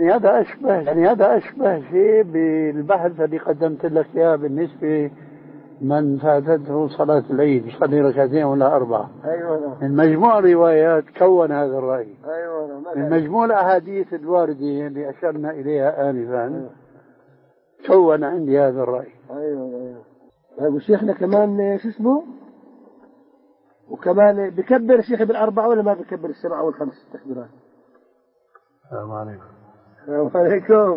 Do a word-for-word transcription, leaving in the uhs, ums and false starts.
يعني هذا أشبه يعني هذا أشبه شيء بالبحث اللي قدمت لك إياه بالنسبة من فاتته صلاة العيد يصلي ركعتين ولا أربعة. أيوة. من مجموع الروايات كون هذا الرأي. أيوة. من مجموع الأحاديث الواردة اللي أشرنا إليها آنفا. أيوة. كون عندي هذا الرأي. أيوة أيوة. طيب وشيخنا كمان شو اسمه؟ وكمان بكبر الشيخ بالأربعة ولا ما بكبر السبعة والخمس تكبيرات؟ السلام عليكم. السلام عليكم.